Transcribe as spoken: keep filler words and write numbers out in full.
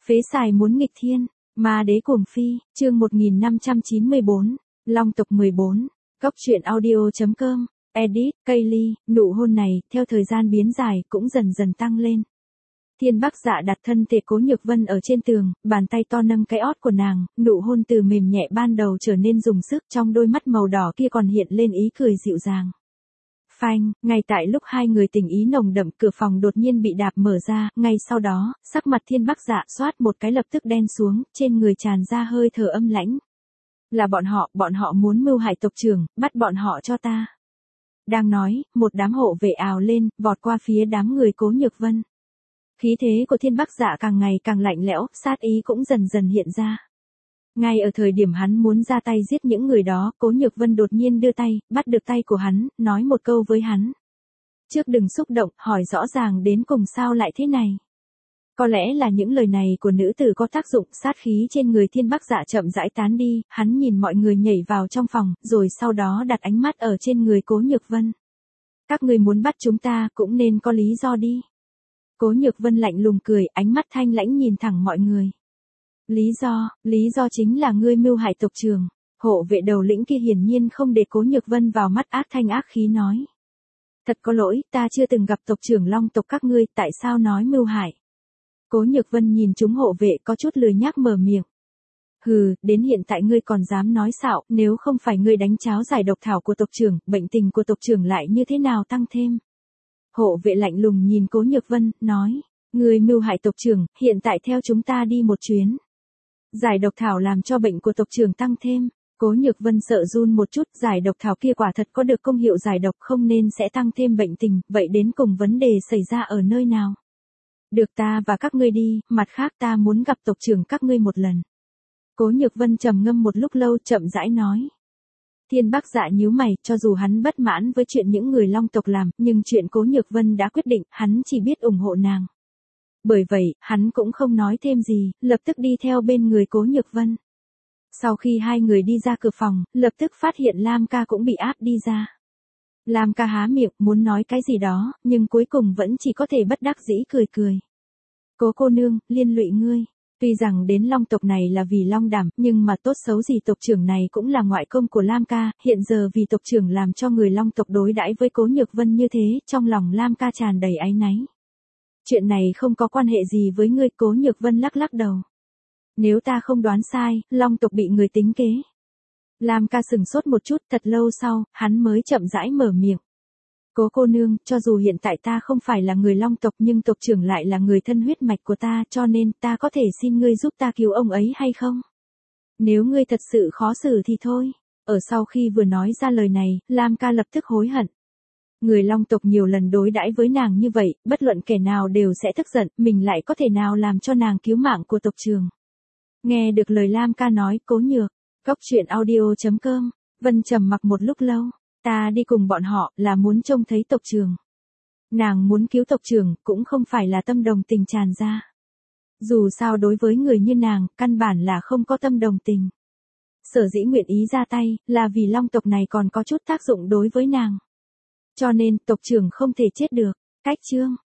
Phế xài muốn nghịch thiên, ma đế cuồng phi, chương một nghìn năm trăm chín mươi bốn, Long tộc mười bốn, Cốc truyện audio.com, edit, Kaylee, nụ hôn này, theo thời gian biến dài, cũng dần dần tăng lên. Thiên Bắc Dạ đặt thân thể Cố Nhược Vân ở trên tường, bàn tay to nâng cái ót của nàng, nụ hôn từ mềm nhẹ ban đầu trở nên dùng sức, trong đôi mắt màu đỏ kia còn hiện lên ý cười dịu dàng. Phanh, ngay tại lúc hai người tình ý nồng đậm, cửa phòng đột nhiên bị đạp mở ra, ngay sau đó, sắc mặt Thiên Bắc Dạ xoát một cái lập tức đen xuống, trên người tràn ra hơi thở âm lãnh. Là bọn họ, bọn họ muốn mưu hại tộc trưởng, bắt bọn họ cho ta. Đang nói, một đám hộ vệ ào lên, vọt qua phía đám người Cố Nhược Vân. Khí thế của Thiên Bắc Dạ càng ngày càng lạnh lẽo, sát ý cũng dần dần hiện ra. Ngay ở thời điểm hắn muốn ra tay giết những người đó, Cố Nhược Vân đột nhiên đưa tay, bắt được tay của hắn, nói một câu với hắn. Trước đừng xúc động, hỏi rõ ràng đến cùng sao lại thế này. Có lẽ là những lời này của nữ tử có tác dụng, sát khí trên người Thiên Bắc Dạ chậm rãi tán đi, hắn nhìn mọi người nhảy vào trong phòng, rồi sau đó đặt ánh mắt ở trên người Cố Nhược Vân. Các người muốn bắt chúng ta, cũng nên có lý do đi. Cố Nhược Vân lạnh lùng cười, ánh mắt thanh lãnh nhìn thẳng mọi người. Lý do, lý do chính là ngươi mưu hại tộc trưởng. Hộ vệ đầu lĩnh kia hiển nhiên không để Cố Nhược Vân vào mắt, ác thanh ác khí nói. Thật có lỗi, ta chưa từng gặp tộc trưởng Long tộc các ngươi, tại sao nói mưu hại? Cố Nhược Vân nhìn chúng hộ vệ có chút lười nhác mở miệng. Hừ, đến hiện tại ngươi còn dám nói xạo, nếu không phải ngươi đánh cháo giải độc thảo của tộc trưởng, bệnh tình của tộc trưởng lại như thế nào tăng thêm? Hộ vệ lạnh lùng nhìn Cố Nhược Vân, nói. Ngươi mưu hại tộc trưởng, hiện tại theo chúng ta đi một chuyến. Giải độc thảo làm cho bệnh của tộc trưởng tăng thêm. Cố Nhược Vân sợ run một chút, giải độc thảo kia quả thật có được công hiệu giải độc, không nên sẽ tăng thêm bệnh tình, vậy đến cùng vấn đề xảy ra ở nơi nào? Được, ta và các ngươi đi, mặt khác ta muốn gặp tộc trưởng các ngươi một lần. Cố Nhược Vân trầm ngâm một lúc lâu, chậm rãi nói. Thiên Bắc Dạ nhíu mày, cho dù hắn bất mãn với chuyện những người Long tộc làm, nhưng chuyện Cố Nhược Vân đã quyết định, hắn chỉ biết ủng hộ nàng. Bởi vậy, hắn cũng không nói thêm gì, lập tức đi theo bên người Cố Nhược Vân. Sau khi hai người đi ra cửa phòng, lập tức phát hiện Lam Ca cũng bị áp đi ra. Lam Ca há miệng, muốn nói cái gì đó, nhưng cuối cùng vẫn chỉ có thể bất đắc dĩ cười cười. Cố cô nương, liên lụy ngươi. Tuy rằng đến Long tộc này là vì Long Đảm, nhưng mà tốt xấu gì tộc trưởng này cũng là ngoại công của Lam Ca, hiện giờ vì tộc trưởng làm cho người Long tộc đối đãi với Cố Nhược Vân như thế, trong lòng Lam Ca tràn đầy áy náy. Chuyện này không có quan hệ gì với ngươi, Cố Nhược Vân lắc lắc đầu. Nếu ta không đoán sai, Long tộc bị người tính kế. Lam Ca sừng sốt một chút, thật lâu sau, hắn mới chậm rãi mở miệng. Cố cô nương, cho dù hiện tại ta không phải là người Long tộc nhưng tộc trưởng lại là người thân huyết mạch của ta, cho nên ta có thể xin ngươi giúp ta cứu ông ấy hay không? Nếu ngươi thật sự khó xử thì thôi. Ở sau khi vừa nói ra lời này, Lam Ca lập tức hối hận. Người Long tộc nhiều lần đối đãi với nàng như vậy, bất luận kẻ nào đều sẽ tức giận, mình lại có thể nào làm cho nàng cứu mạng của tộc trưởng. Nghe được lời Lam Ca nói, Cố Nhược, Cốc truyện audio.com, Vân trầm mặc một lúc lâu. Ta đi cùng bọn họ là muốn trông thấy tộc trưởng. Nàng muốn cứu tộc trưởng cũng không phải là tâm đồng tình tràn ra. Dù sao đối với người như nàng, căn bản là không có tâm đồng tình. Sở dĩ nguyện ý ra tay, là vì Long tộc này còn có chút tác dụng đối với nàng. Cho nên, tộc trưởng không thể chết được. Cách chương.